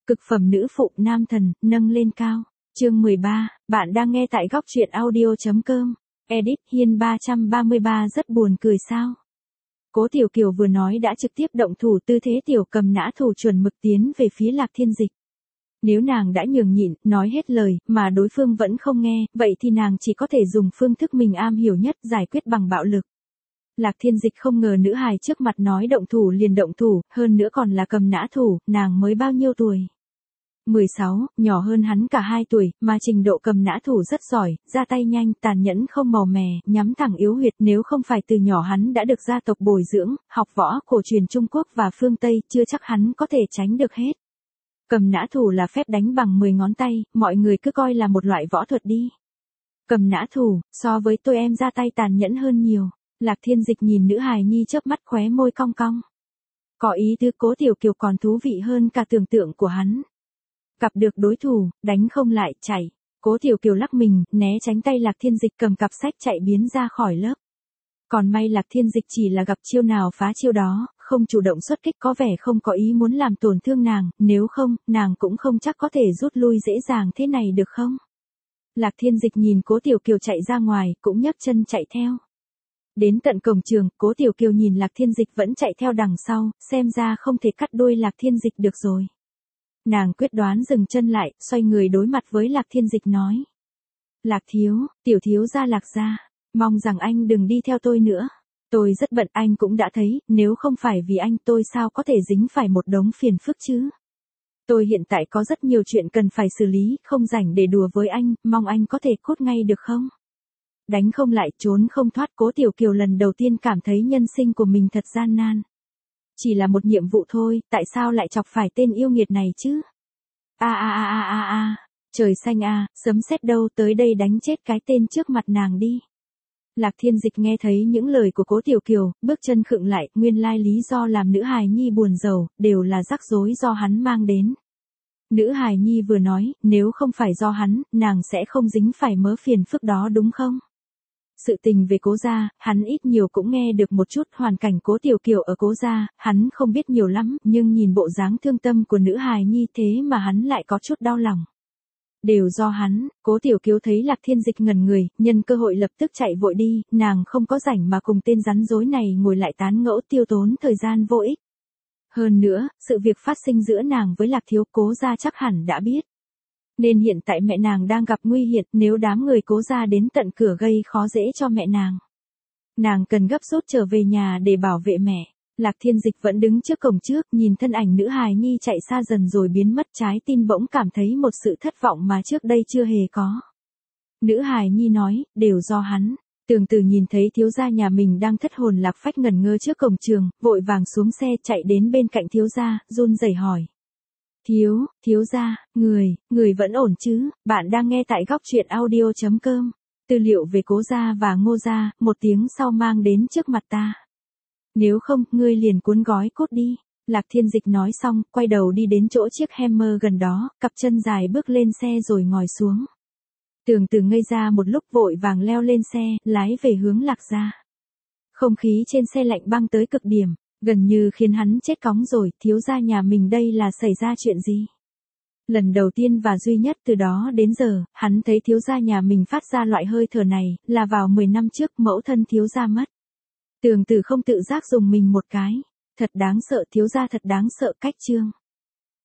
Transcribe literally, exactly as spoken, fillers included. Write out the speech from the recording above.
Cực phẩm nữ phụ nam thần, nâng lên cao. Chương mười ba, bạn đang nghe tại góc truyện audio.com. Edit Hiên ba trăm ba mươi ba rất buồn cười sao? Cố Tiểu Kiều vừa nói đã trực tiếp động thủ, tư thế tiểu cầm nã thủ chuẩn mực tiến về phía Lạc Thiên Dịch. Nếu nàng đã nhường nhịn, nói hết lời, mà đối phương vẫn không nghe, vậy thì nàng chỉ có thể dùng phương thức mình am hiểu nhất, giải quyết bằng bạo lực. Lạc Thiên Dịch không ngờ nữ hài trước mặt nói động thủ liền động thủ, hơn nữa còn là cầm nã thủ, nàng mới bao nhiêu tuổi? mười sáu, nhỏ hơn hắn cả hai tuổi, mà trình độ cầm nã thủ rất giỏi, ra tay nhanh, tàn nhẫn không màu mè, nhắm thẳng yếu huyệt. Nếu không phải từ nhỏ hắn đã được gia tộc bồi dưỡng, học võ cổ truyền Trung Quốc và phương Tây, chưa chắc hắn có thể tránh được hết. Cầm nã thủ là phép đánh bằng mười ngón tay, mọi người cứ coi là một loại võ thuật đi. Cầm nã thủ, so với tôi em ra tay tàn nhẫn hơn nhiều. Lạc Thiên Dịch nhìn nữ hài nhi chớp mắt, khóe môi cong cong. Có ý tứ Cố Tiểu Kiều còn thú vị hơn cả tưởng tượng của hắn. Gặp được đối thủ, đánh không lại, chạy. Cố Tiểu Kiều lắc mình, né tránh tay Lạc Thiên Dịch, cầm cặp sách chạy biến ra khỏi lớp. Còn may Lạc Thiên Dịch chỉ là gặp chiêu nào phá chiêu đó, không chủ động xuất kích, có vẻ không có ý muốn làm tổn thương nàng, nếu không, nàng cũng không chắc có thể rút lui dễ dàng thế này được không? Lạc Thiên Dịch nhìn Cố Tiểu Kiều chạy ra ngoài, cũng nhấc chân chạy theo. Đến tận cổng trường, Cố Tiểu Kiều nhìn Lạc Thiên Dịch vẫn chạy theo đằng sau, xem ra không thể cắt đuôi Lạc Thiên Dịch được rồi. Nàng quyết đoán dừng chân lại, xoay người đối mặt với Lạc Thiên Dịch nói. Lạc thiếu, tiểu thiếu gia Lạc gia, mong rằng anh đừng đi theo tôi nữa. Tôi rất bận, anh cũng đã thấy, nếu không phải vì anh tôi sao có thể dính phải một đống phiền phức chứ. Tôi hiện tại có rất nhiều chuyện cần phải xử lý, không rảnh để đùa với anh, mong anh có thể cút ngay được không? Đánh không lại, trốn không thoát. Cố Tiểu Kiều lần đầu tiên cảm thấy nhân sinh của mình thật gian nan. Chỉ là một nhiệm vụ thôi, tại sao lại chọc phải tên yêu nghiệt này chứ? A a a a a a, trời xanh a, sấm sét đâu, tới đây đánh chết cái tên trước mặt nàng đi. Lạc Thiên Dịch nghe thấy những lời của Cố Tiểu Kiều, bước chân khựng lại, nguyên lai lý do làm nữ hài nhi buồn rầu, đều là rắc rối do hắn mang đến. Nữ hài nhi vừa nói, nếu không phải do hắn, nàng sẽ không dính phải mớ phiền phức đó đúng không? Sự tình về Cố gia, hắn ít nhiều cũng nghe được một chút. Hoàn cảnh Cố Tiểu Kiều ở Cố gia, hắn không biết nhiều lắm, nhưng nhìn bộ dáng thương tâm của nữ hài nhi thế mà hắn lại có chút đau lòng. Đều do hắn. Cố Tiểu Kiều thấy Lạc Thiên Dịch ngẩn người, nhân cơ hội lập tức chạy vội đi, nàng không có rảnh mà cùng tên rắn rối này ngồi lại tán ngẫu tiêu tốn thời gian vô ích. Hơn nữa, sự việc phát sinh giữa nàng với Lạc thiếu Cố gia chắc hẳn đã biết. Nên hiện tại mẹ nàng đang gặp nguy hiểm, nếu đám người Cố gia đến tận cửa gây khó dễ cho mẹ nàng. Nàng cần gấp rút trở về nhà để bảo vệ mẹ. Lạc Thiên Dịch vẫn đứng trước cổng trước, nhìn thân ảnh nữ hài nhi chạy xa dần rồi biến mất, trái tim bỗng cảm thấy một sự thất vọng mà trước đây chưa hề có. Nữ hài nhi nói, đều do hắn. Tường Từ nhìn thấy thiếu gia nhà mình đang thất hồn lạc phách ngẩn ngơ trước cổng trường, vội vàng xuống xe chạy đến bên cạnh thiếu gia, run rẩy hỏi. Thiếu, thiếu gia, người, người vẫn ổn chứ? Bạn đang nghe tại góc truyện audio.com. Tư liệu về Cố gia và Ngô gia, một tiếng sau mang đến trước mặt ta. Nếu không, ngươi liền cuốn gói cốt đi. Lạc Thiên Dịch nói xong, quay đầu đi đến chỗ chiếc Hammer gần đó, cặp chân dài bước lên xe rồi ngồi xuống. Tường Từ ngây ra một lúc, vội vàng leo lên xe, lái về hướng Lạc gia. Không khí trên xe lạnh băng tới cực điểm, gần như khiến hắn chết cóng rồi. Thiếu gia nhà mình đây là xảy ra chuyện gì? Lần đầu tiên và duy nhất từ đó đến giờ, hắn thấy thiếu gia nhà mình phát ra loại hơi thở này, là vào mười năm trước mẫu thân thiếu gia mất. Tường Từ không tự giác dùng mình một cái. Thật đáng sợ, thiếu gia thật đáng sợ. Cách chương